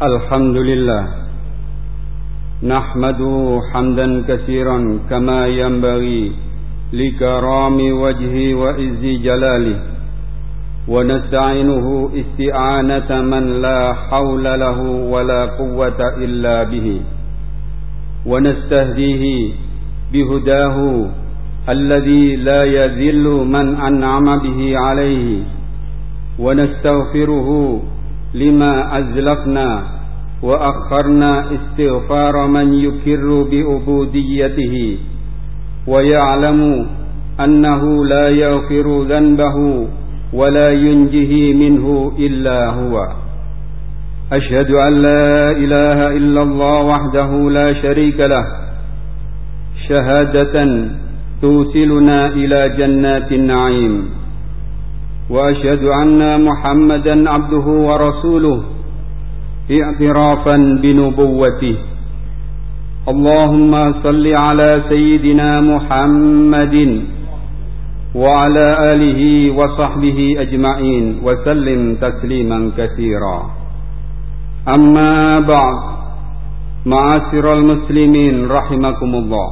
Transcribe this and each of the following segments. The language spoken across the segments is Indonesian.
الحمد لله نحمده حمدا كثيرا كما ينبغي لكرام وجهه وعز جلاله ونستعينه استعانة من لا حول له ولا قوة إلا به ونستهديه بهداه الذي لا يذل من أنعم به عليه ونستغفره لما أزلفنا وأخرنا استغفار من يكر بعبوديته ويعلم أنه لا يغفر ذنبه ولا ينجه منه إلا هو أشهد أن لا إله إلا الله وحده لا شريك له شهادة توصلنا إلى جنات النعيم وأشهد أن محمدا عبده ورسوله اعترافا بنبوته اللهم صل على سيدنا محمد وعلى آله وصحبه أجمعين وسلم تسليما كثيرا أما بعد معاشر المسلمين رحمكم الله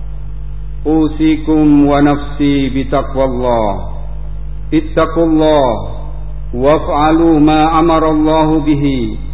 أوصيكم ونفسي بتقوى الله اتقوا الله وافعلوا ما أمر الله به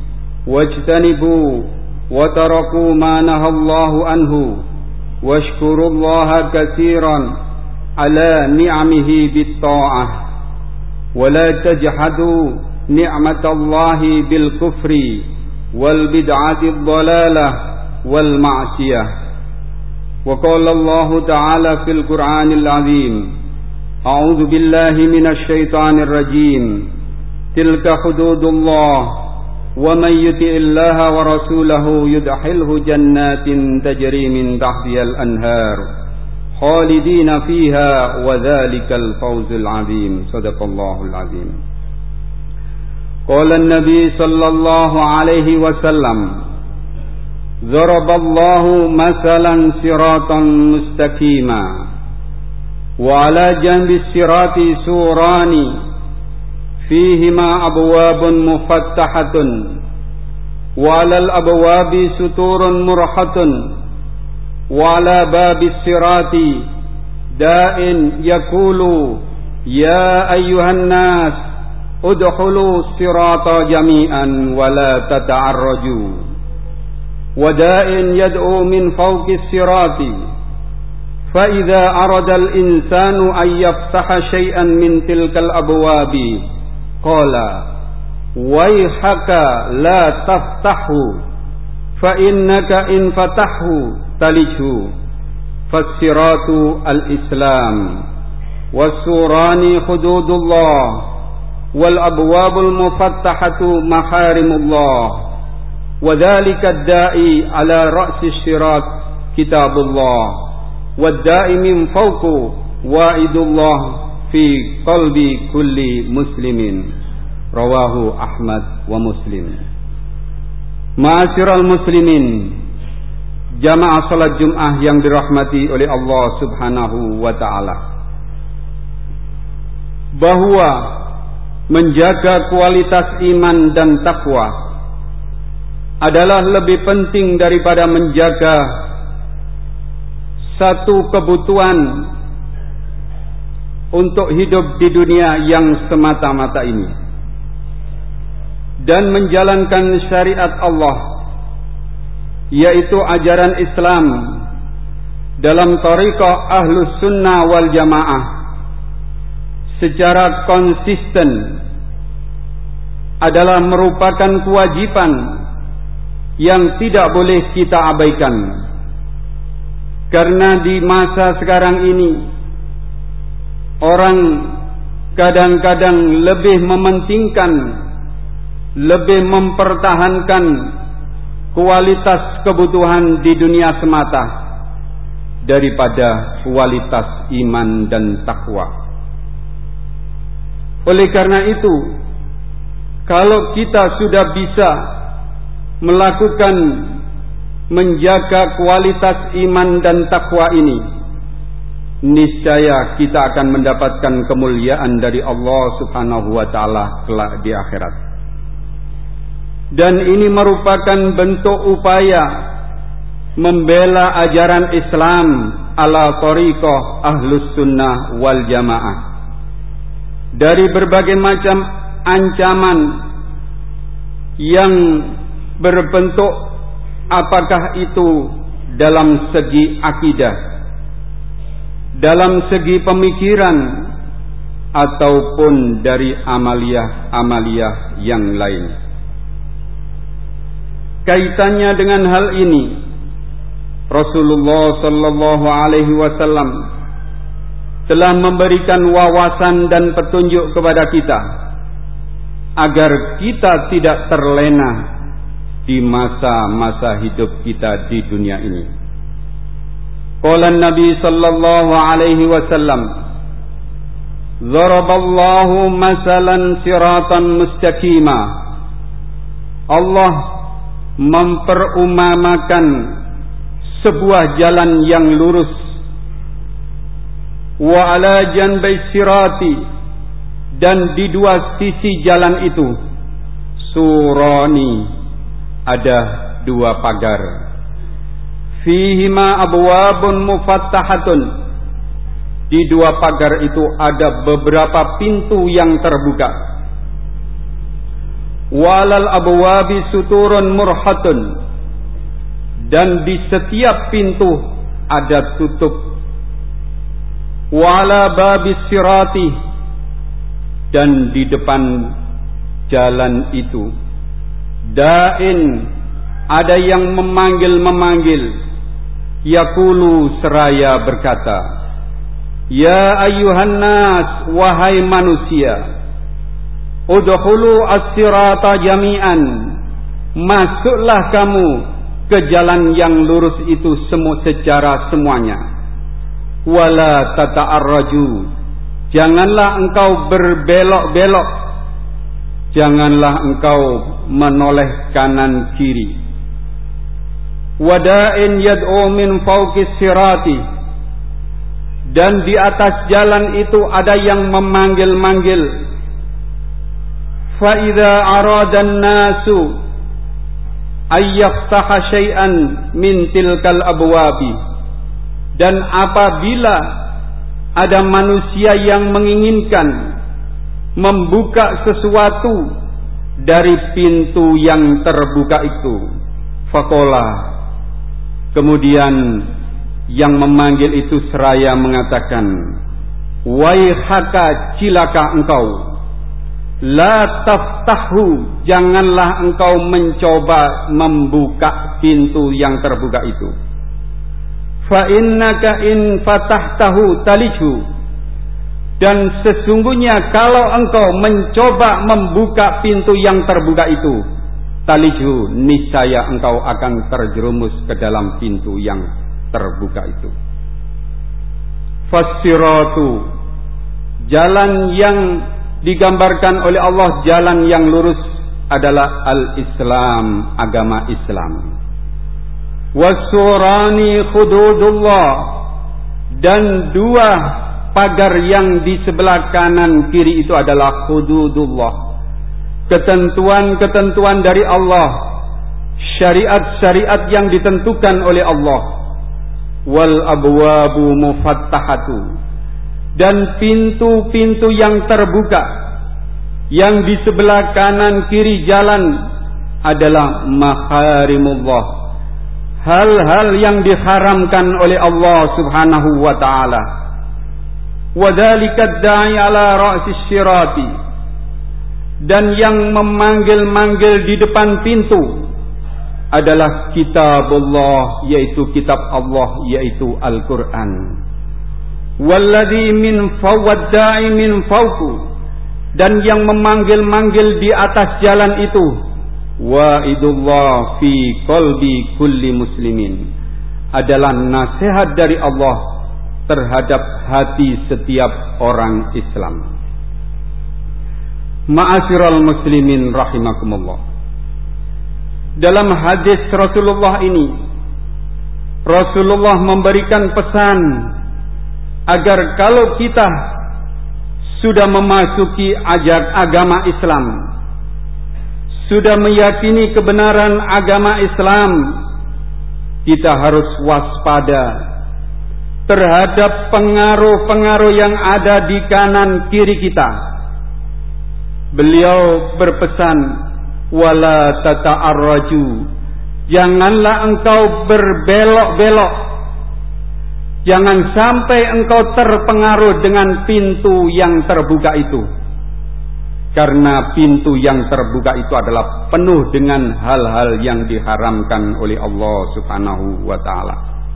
واجتنبوا وتركوا ما نهى الله عنه واشكروا الله كثيرا على نعمه بالطاعة ولا تجحدوا نعمة الله بالكفر والبدعة الضلالة والمعصية وقال الله تعالى في القرآن العظيم أعوذ بالله من الشيطان الرجيم تلك حدود الله ومن يطع الله ورسوله يدخله جنات تجري من تحتها الأنهار خالدين فيها وذلك الفوز العظيم صدق الله العظيم قال النبي صلى الله عليه وسلم ضرب الله مثلا صراطا مستقيما وعلى جنب الصراط سوران فيهما أبواب مفتحة وعلى الأبواب ستور مرحة وعلى باب الصراط داء يقول يا أيها الناس ادخلوا الصراط جميعا ولا تتعرجوا وداء يدعو من فوق الصراط فإذا أراد الإنسان أن يفتح شيئا من تلك الأبواب قال ويحك لا تفتحه فإنك إن فتحه تلجه فالصراط الإسلام والسوران حدود الله والأبواب المفتحة محارم الله وذلك الداعي على رأس الصراط كتاب الله والداعي من فوق وعد الله في قلب كل مسلم رواه أحمد ومسلم. Ma'asyiral muslimin, jamaah salat Jum'ah yang dirahmati oleh Allah Subhanahu wa taala, bahwa menjaga kualitas iman dan takwa adalah lebih penting daripada menjaga satu kebutuhan untuk hidup di dunia yang semata-mata ini dan menjalankan syariat Allah, yaitu ajaran Islam dalam thariqah Ahlus Sunnah wal Jamaah secara konsisten adalah merupakan kewajiban yang tidak boleh kita abaikan. Karena di masa sekarang ini orang kadang-kadang lebih mementingkan, lebih mempertahankan kualitas kebutuhan di dunia semata daripada kualitas iman dan takwa. Oleh karena itu, kalau kita sudah bisa melakukan menjaga kualitas iman dan takwa ini, niscaya kita akan mendapatkan kemuliaan dari Allah Subhanahu wa taala kelak di akhirat. dan ini merupakan bentuk upaya membela ajaran Islam ala tariqah Ahlus Sunnah wal Jamaah dari berbagai macam ancaman yang berbentuk apakah itu dalam segi akidah, dalam segi pemikiran, ataupun dari amaliyah-amaliyah yang lain. Kaitannya dengan hal ini, Rasulullah sallallahu alaihi wasallam telah memberikan wawasan dan petunjuk kepada kita agar kita tidak terlena di masa-masa hidup kita di dunia ini. Qala Nabi sallallahu alaihi wasallam, "Daraballahu masalan siratan mustaqima." Allah memperumamakan sebuah jalan yang lurus. Wa ala janbai sirati, dan di dua sisi jalan itu surani, ada dua pagar. Fihima abwabun mufattahatun, di dua pagar itu ada beberapa pintu yang terbuka. Walal abwabi suturun murhatun, dan di setiap pintu ada tutup. Wala babis sirati, dan di depan jalan itu da'in, ada yang memanggil-memanggil. Yaqulu, seraya berkata, "Ya ayyuhan nas, wahai manusia, udkhulu as-sirata jami'an, masuklah kamu ke jalan yang lurus itu secara semuanya. Wala tata'arraju, janganlah engkau berbelok-belok, janganlah engkau menoleh kanan kiri. Wada'in yad'u min fawqis sirati, dan di atas jalan itu ada yang memanggil-manggil. Fa idza arada an-nasu ayyaftaha syai'an min tilkal abwabi, dan apabila ada manusia yang menginginkan membuka sesuatu dari pintu yang terbuka itu, faqala, kemudian yang memanggil itu seraya mengatakan, "Waihaka, cilaka engkau, la taftahu, janganlah engkau mencoba membuka pintu yang terbuka itu. Fa innaka in fatahtahu talijhu, dan sesungguhnya kalau engkau mencoba membuka pintu yang terbuka itu, talijhu, niscaya engkau akan terjerumus ke dalam pintu yang terbuka itu." Fassiratu, jalan yang digambarkan oleh Allah, jalan yang lurus adalah al-Islam, agama Islam. Wasurani hududullah, dan dua pagar yang di sebelah kanan kiri itu adalah hududullah, ketentuan-ketentuan dari Allah, syariat-syariat yang ditentukan oleh Allah. Wal abwabu mufattahatu, dan pintu-pintu yang terbuka yang di sebelah kanan kiri jalan adalah maharimullah, hal-hal yang diharamkan oleh Allah Subhanahu wa taala. Wadzalika da'i ala ra'sis sirati, dan yang memanggil-manggil di depan pintu adalah kitabullah, yaitu kitab Allah, yaitu Al-Qur'an. Walladzi min fawadda'i min fawqu, dan yang memanggil-manggil di atas jalan itu, wa'idullah fi qalbi kulli muslimin, adalah nasihat dari Allah terhadap hati setiap orang Islam. Ma'asyiral muslimin rahimakumullah, dalam hadis Rasulullah ini, Rasulullah memberikan pesan agar kalau kita sudah memasuki agama Islam, sudah meyakini kebenaran agama Islam, kita harus waspada terhadap pengaruh-pengaruh yang ada di kanan kiri kita. Beliau berpesan, wala tata'arraju, janganlah engkau berbelok-belok, jangan sampai engkau terpengaruh dengan pintu yang terbuka itu. Karena pintu yang terbuka itu adalah penuh dengan hal-hal yang diharamkan oleh Allah Subhanahu wa ta'ala.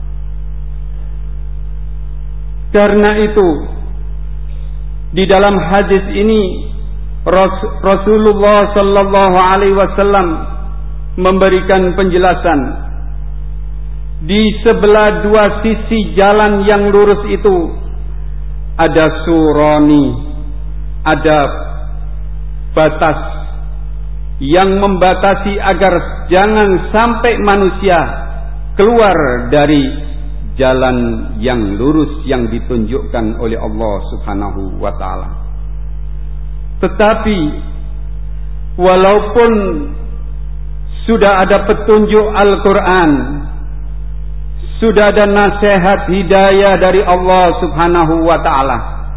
Karena itu, di dalam hadis ini Rasulullah sallallahu alaihi wasallam memberikan penjelasan. Di sebelah dua sisi jalan yang lurus itu ada suroni, ada batas yang membatasi agar jangan sampai manusia keluar dari jalan yang lurus yang ditunjukkan oleh Allah Subhanahu wa ta'ala. Tetapi walaupun sudah ada petunjuk Al-Quran, sudah ada nasihat hidayah dari Allah Subhanahu wa ta'ala,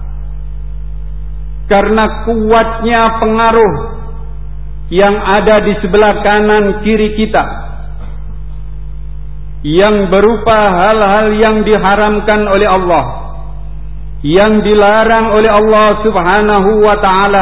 karena kuatnya pengaruh yang ada di sebelah kanan kiri kita, yang berupa hal-hal yang diharamkan oleh Allah, yang dilarang oleh Allah Subhanahu wa ta'ala,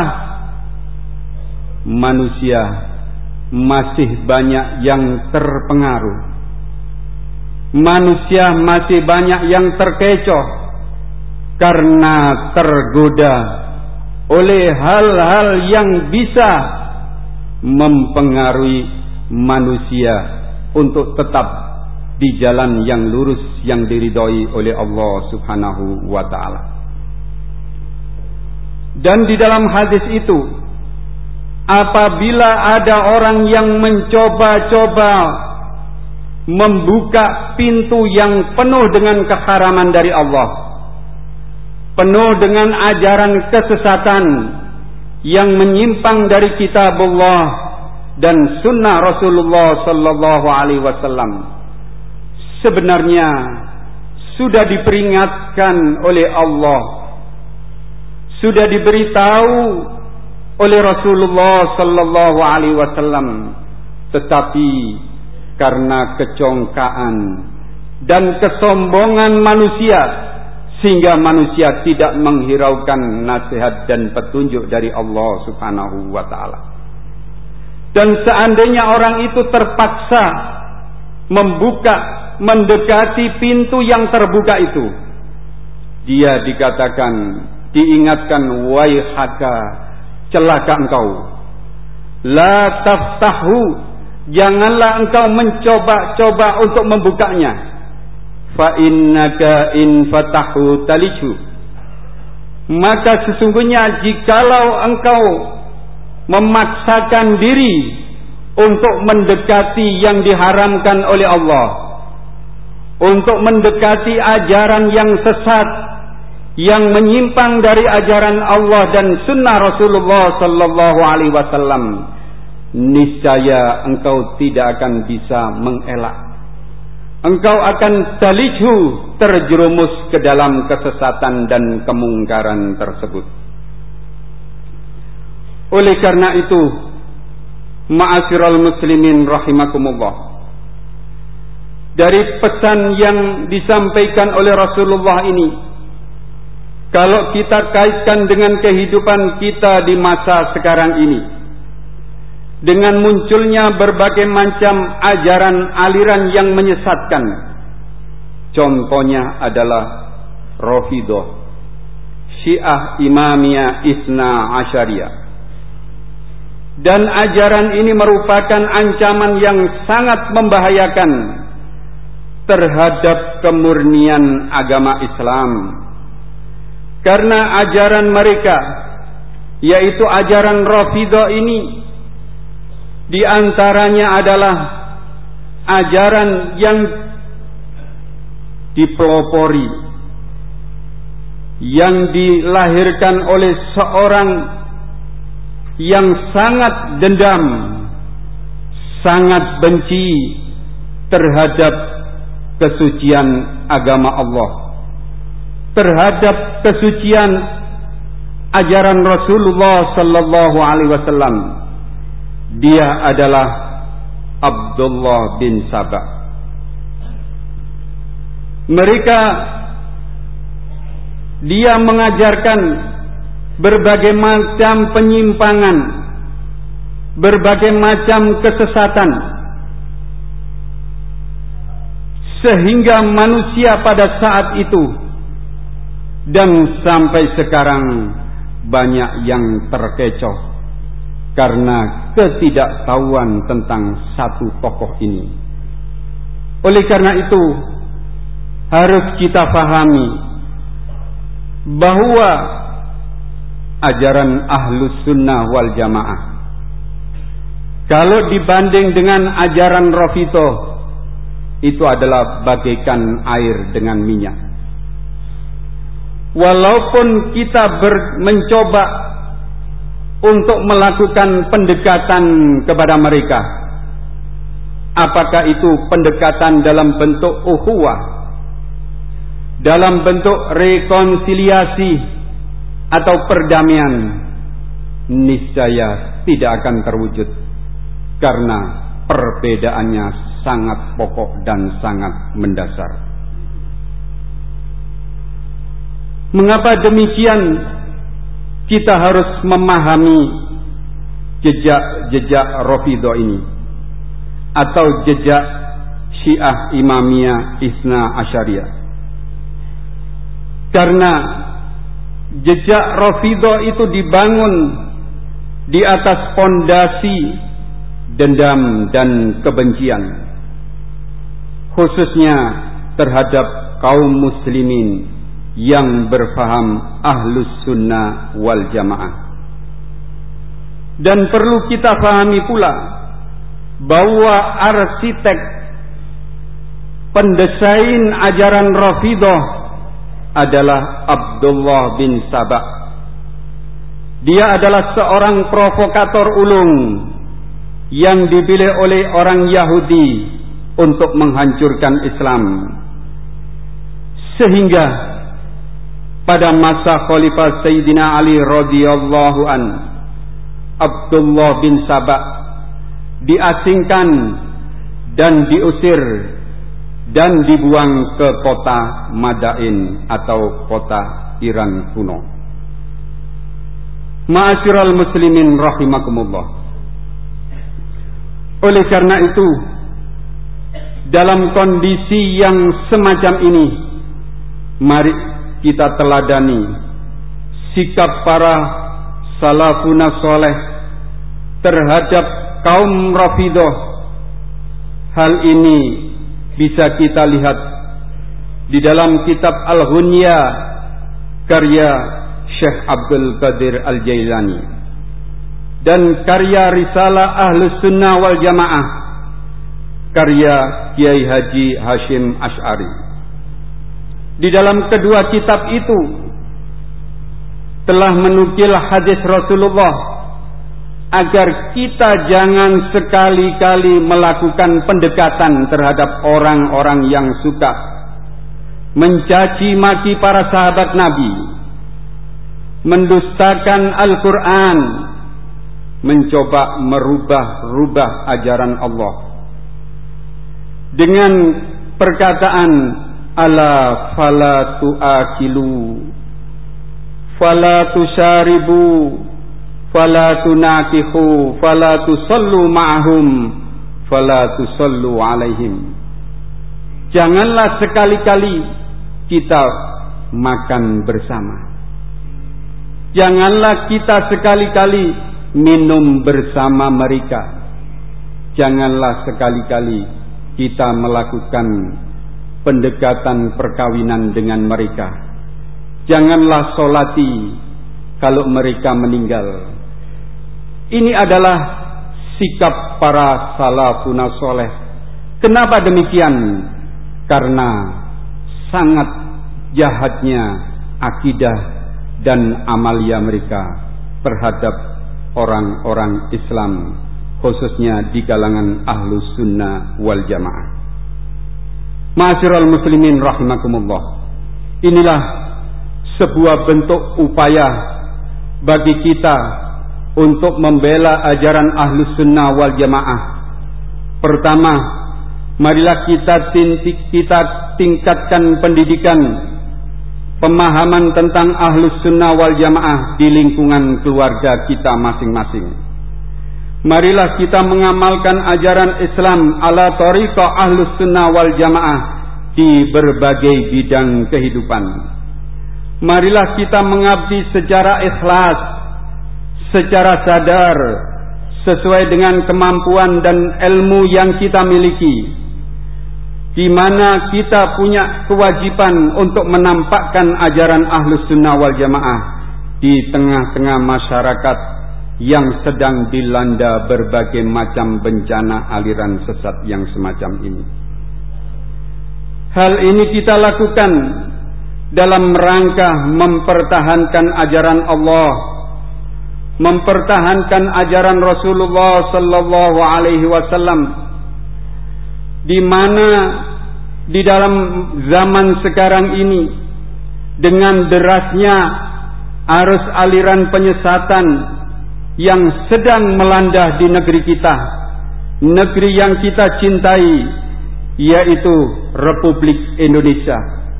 manusia masih banyak yang terpengaruh. Manusia masih banyak yang terkecoh karena tergoda oleh hal-hal yang bisa mempengaruhi manusia untuk tetap di jalan yang lurus yang diridhoi oleh Allah Subhanahu wa ta'ala. Dan di dalam hadis itu, apabila ada orang yang mencoba-coba membuka pintu yang penuh dengan keharaman dari Allah, penuh dengan ajaran kesesatan yang menyimpang dari kitabullah dan sunnah Rasulullah sallallahu alaihi wasallam, sebenarnya sudah diperingatkan oleh Allah, sudah diberitahu oleh Rasulullah sallallahu alaihi wasallam, tetapi karena kecongkaan dan kesombongan manusia sehingga manusia tidak menghiraukan nasihat dan petunjuk dari Allah Subhanahu wa ta'ala. Dan seandainya orang itu terpaksa mendekati pintu yang terbuka itu, dia diingatkan, waihaka, celaka engkau, la taftahu, janganlah engkau mencoba-coba untuk membukanya. Fa innaka in fatahu taliju, maka sesungguhnya jikalau engkau memaksakan diri untuk mendekati yang diharamkan oleh Allah, untuk mendekati ajaran yang sesat, yang menyimpang dari ajaran Allah dan sunnah Rasulullah sallallahu alaihi wasallam, niscaya engkau tidak akan bisa mengelak. Engkau akan talijhu, terjerumus ke dalam kesesatan dan kemungkaran tersebut. Oleh karena itu, ma'asyiral muslimin rahimakumullah, dari pesan yang disampaikan oleh Rasulullah ini, kalau kita kaitkan dengan kehidupan kita di masa sekarang ini, dengan munculnya berbagai macam ajaran aliran yang menyesatkan, contohnya adalah Rafidhah, Syiah Imamiyah Isna Asyariyah, dan ajaran ini merupakan ancaman yang sangat membahayakan terhadap kemurnian agama Islam, karena ajaran mereka, yaitu ajaran Rafidhah ini, di antaranya adalah ajaran yang dipelopori, yang dilahirkan oleh seorang yang sangat dendam sangat benci terhadap kesucian agama Allah, terhadap kesucian ajaran Rasulullah sallallahu alaihi wasallam. Dia adalah Abdullah bin Saba. Dia mengajarkan berbagai macam penyimpangan, berbagai macam kesesatan, sehingga manusia pada saat itu dan sampai sekarang banyak yang terkecoh karena ketidaktahuan tentang satu tokoh ini. Oleh karena itu harus kita pahami bahwa ajaran Ahlus Sunnah wal Jamaah, kalau dibanding dengan ajaran Rafidhah, itu adalah bagaikan air dengan minyak. Walaupun kita mencoba untuk melakukan pendekatan kepada mereka, apakah itu pendekatan dalam bentuk ukhuwah, dalam bentuk rekonsiliasi atau perdamaian, niscaya tidak akan terwujud karena perbedaannya sangat pokok dan sangat mendasar. Mengapa demikian? Kita harus memahami jejak-jejak Rafidhah ini atau jejak Syiah Imamiyah Isna Asyariyah. Karena jejak Rafidhah itu dibangun di atas pondasi dendam dan kebencian, khususnya terhadap kaum muslimin yang berfaham Ahlus Sunnah wal Jamaah. Dan perlu kita pahami pula bahwa arsitek pendesain ajaran Rafidhah adalah Abdullah bin Saba. Dia adalah seorang provokator ulung yang dipilih oleh orang Yahudi untuk menghancurkan Islam, sehingga pada masa Khalifah Sayyidina Ali radhiyallahu an, Abdullah bin Saba diasingkan dan diusir dan dibuang ke kota Madain atau kota Iran kuno. Ma'asyiral muslimin rahimakumullah. Oleh karena itu, dalam kondisi yang semacam ini, mari kita teladani sikap para salafuna soleh terhadap kaum Rafidhah. Hal ini bisa kita lihat di dalam kitab Al-Hunya karya Syekh Abdul Qadir Al-Jailani dan karya Risalah Ahlus Sunnah wal Jamaah karya Kiai Haji Hashim Asy'ari. Di dalam kedua kitab itu telah menukil hadis Rasulullah agar kita jangan sekali-kali melakukan pendekatan terhadap orang-orang yang suka mencaci maki para sahabat Nabi, mendustakan Al-Quran, mencoba merubah-rubah ajaran Allah dengan perkataan ala fala tuakilu fala tusyaribu fala tunakihu fala tusallu ma'ahum fala tusallu alaihim. Janganlah sekali-kali kita makan bersama, janganlah kita sekali-kali minum bersama mereka, janganlah sekali-kali kita melakukan pendekatan perkawinan dengan mereka, janganlah solati kalau mereka meninggal. Ini adalah sikap para salafuna soleh. Kenapa demikian? Karena sangat jahatnya akidah dan amalia mereka terhadap orang-orang Islam, khususnya di kalangan ahlus sunnah wal jamaah. Ma'asyiral muslimin rahimakumullah, inilah sebuah bentuk upaya bagi kita untuk membela ajaran ahlus sunnah wal jamaah. Pertama, marilah kita tingkatkan pendidikan pemahaman tentang ahlus sunnah wal jamaah di lingkungan keluarga kita masing-masing. Marilah kita mengamalkan ajaran Islam ala thariqah ahlus sunnah wal jamaah di berbagai bidang kehidupan. Marilah kita mengabdi secara ikhlas, secara sadar, sesuai dengan kemampuan dan ilmu yang kita miliki, di mana kita punya kewajiban untuk menampakkan ajaran ahlus sunnah wal jamaah di tengah-tengah masyarakat yang sedang dilanda berbagai macam bencana aliran sesat yang semacam ini. Hal ini kita lakukan dalam rangka mempertahankan ajaran Allah, mempertahankan ajaran Rasulullah sallallahu alaihi wasallam, di mana di dalam zaman sekarang ini dengan derasnya arus aliran penyesatan yang sedang melanda di negeri kita, negeri yang kita cintai, yaitu Republik Indonesia.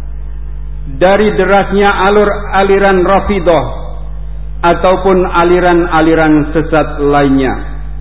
Dari derasnya aliran Rafidah ataupun aliran-aliran sesat lainnya.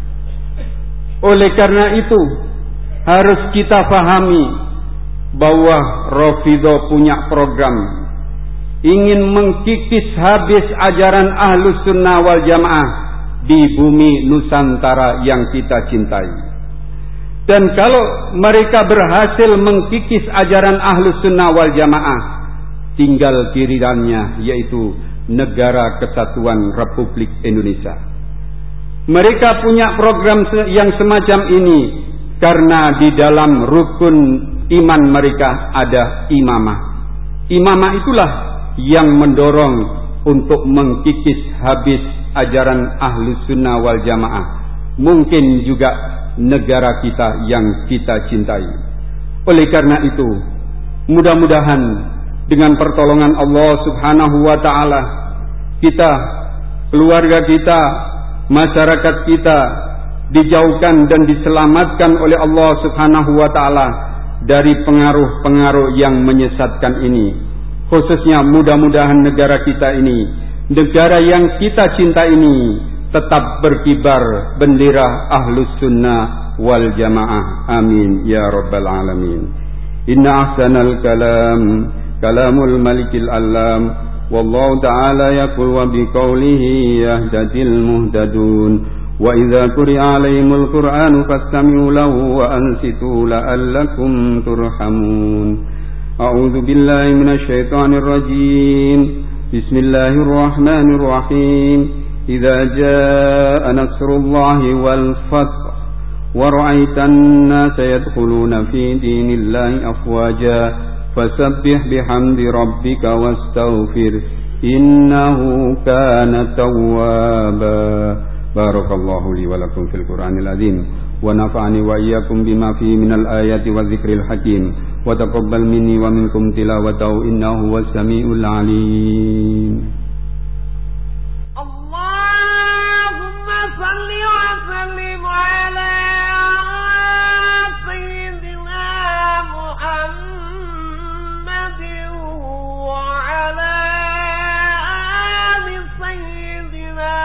Oleh karena itu, harus kita pahami bahwa Rafidah punya program ingin mengkikis habis ajaran ahlus sunnah wal jamaah di bumi Nusantara yang kita cintai. Dan kalau mereka berhasil mengkikis ajaran ahlus sunnah wal jamaah, tinggal gilirannya, yaitu Negara Kesatuan Republik Indonesia. Mereka punya program yang semacam ini karena di dalam rukun iman mereka ada imamah. Imamah itulah yang mendorong untuk mengkikis habis ajaran ahlus sunnah wal jamaah, mungkin juga negara kita yang kita cintai. Oleh karena itu, mudah-mudahan dengan pertolongan Allah subhanahu wa ta'ala, kita, keluarga kita, masyarakat kita dijauhkan dan diselamatkan oleh Allah subhanahu wa ta'ala dari pengaruh-pengaruh yang menyesatkan ini. Khususnya mudah-mudahan negara kita ini, negara yang kita cinta ini, tetap berkibar bendera ahlus sunnah wal jamaah. Amin ya rabbal alamin. Inna ahsanal kalam kalamul malikil alam, wallahu ta'ala yaqul wa biqaulihi yahdadil muhtadun. Wa idza quri'a alaihimul qur'anu fastami'u lahu wa ansitu la'allakum turhamun. A'udzu billahi minasy syaithanir rajim. Bismillahirrahmanirrahim. Idza jaa'a nasrullahi wal fath wa ra'aitan nasa yadkhuluna fi dinillahi afwaja fasabbih bihamdi rabbika wastaghfir innahu kana tawwaba. Barakallahu li wa lakum fil Qur'anil azim wa nafa'ani wa iyyakum bima fihi minal ayati wadh-dhikril hakim wa taqabbal minni wa minkum tilawatahu innahu was samiul alim. Allahumma salli wa sallim ala sayyidina Muhammadin wa ala ali sayyidina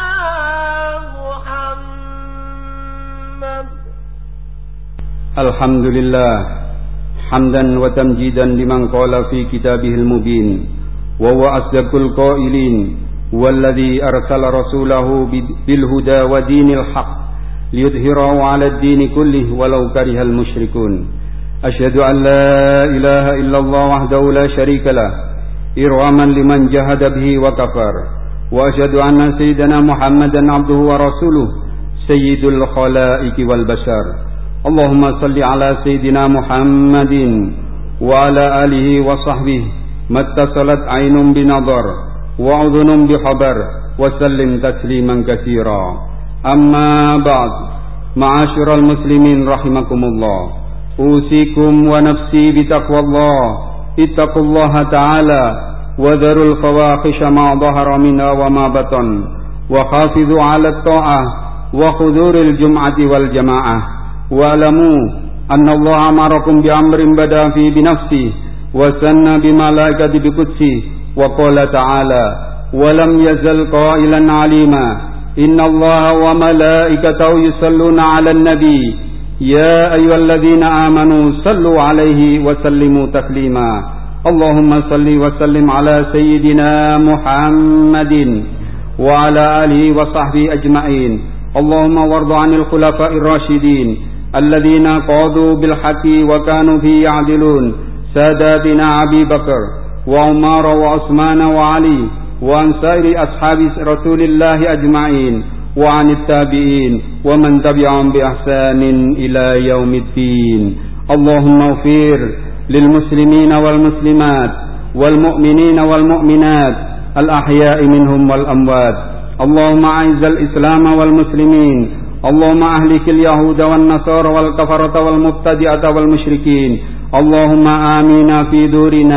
Muhammad. Alhamdulillah hamdan wa tamjidan liman qala fi kitabihil mubin wa huwa asdaqul qailin walladzi arsala rasulahu bil huda wa dinil haqq liyudhhirahu 'ala ad-din kullih walau karihal musyrikun. Asyhadu an la ilaha illallah wahdahu la syarika lah irwaman liman jahada bihi wa kafar wa asyhadu anna sayyidana Muhammadan 'abduhu wa rasuluh sayyidul khalaiqi wal bashar. Allahumma salli ala sayyidina Muhammadin wa ala alihi wa sahbihi mattasalat aynun binadar wa udhunun bihabar wa sallim tasliman katsira. Amma ba'd, Ma'asyiral muslimin rahimakumullah. Usikum wa nafsi bitaqwallah. Ittaqullaha ta'ala wa dharul fawahisha ma dhahara minha wa ma batan. Wa hafidhu 'ala at-ta'ah wa huduril jum'ati wal jamaah. Wa alamu anna Allah amarakum bi amrin bada fi bi nafsi wa sanna bi malaikati bi qudsi wa qala ta'ala wa lam yazal qailan 'alima inna Allah wa malaikatahu yusalluna 'alan nabi ya ayyuhalladzina amanu sallu 'alaihi wa sallimu taslima. Allahumma salli wa sallim ala sayyidina Muhammadin wa ala alihi wa sahbihi ajma'in. Allahumma warḍa 'anil khulafa'ir rasyidin alladzina qadu bil haqqi wa kanu fi ya'dilun ساداتنا أبي بكر وعمر وعثمان وعلي وعن سائر أصحاب رسول الله أجمعين وعن التابعين ومن تبعهم بإحسان إلى يوم الدين. اللهم اغفر للمسلمين والمسلمات والمؤمنين والمؤمنات الأحياء منهم والأموات. اللهم أعز الإسلام والمسلمين. اللهم أهلك اليهود والنصارى والكفرة والمبتدعة والمشركين. اللهم آمنا في دورنا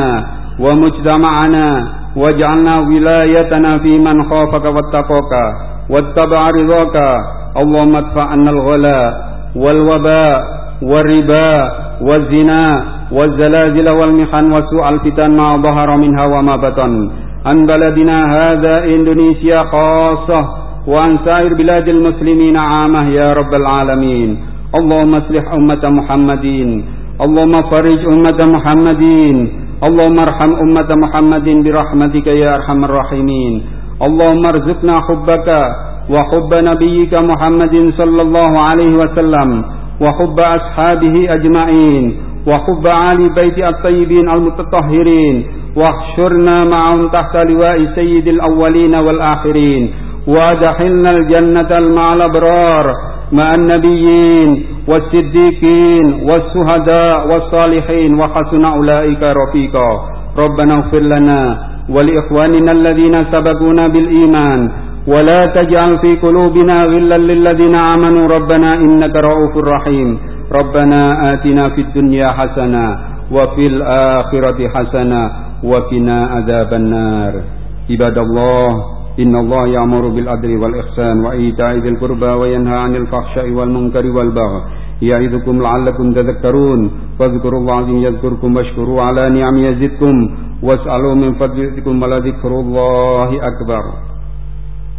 ومجتمعنا واجعلنا ولايتنا في من خافك واتقاك واتبع رضاك. اللهم ادفع عنا الغلاء والوباء والربا والزنا والزلازل والمحن وسوء الفتن ما ظهر منها وما بطن عن بلدنا هذا إندونيسيا خاصة وعن سائر بلاد المسلمين عامة يا رب العالمين. اللهم اصلح أمة محمدين. اللهم فرج أمة محمدين. اللهم ارحم أمة محمد برحمتك يا أرحم الراحمين. اللهم ارزقنا حبك وحب نبيك محمد صلى الله عليه وسلم وحب أصحابه أجمعين وحب آل بيت الطيبين المتطهرين واحشرنا معهم تحت لواء سيد الأولين والآخرين وادخلنا الجنة مع الأبرار مع النبيين والصديقين والشهداء والصالحين وحسن أولئك رفيقا. ربنا اغفر لنا ولإخواننا الذين سبقونا بالإيمان ولا تجعل في قلوبنا غلا للذين آمنوا ربنا إنك رؤوف رحيم. ربنا آتنا في الدنيا حسنة وفي الآخرة حسنة وقنا عذاب النار. عباد الله إن الله يأمر بالعدل والإحسان وإيتاء ذي القربى وينهى عن الفحشاء والمنكر والبغي يعظكم لعلكم تذكرون. فاذكروا الله العظيم يذكركم واشكروا على نعمه يزدكم واسألوا من فضله ولذكر الله أكبر.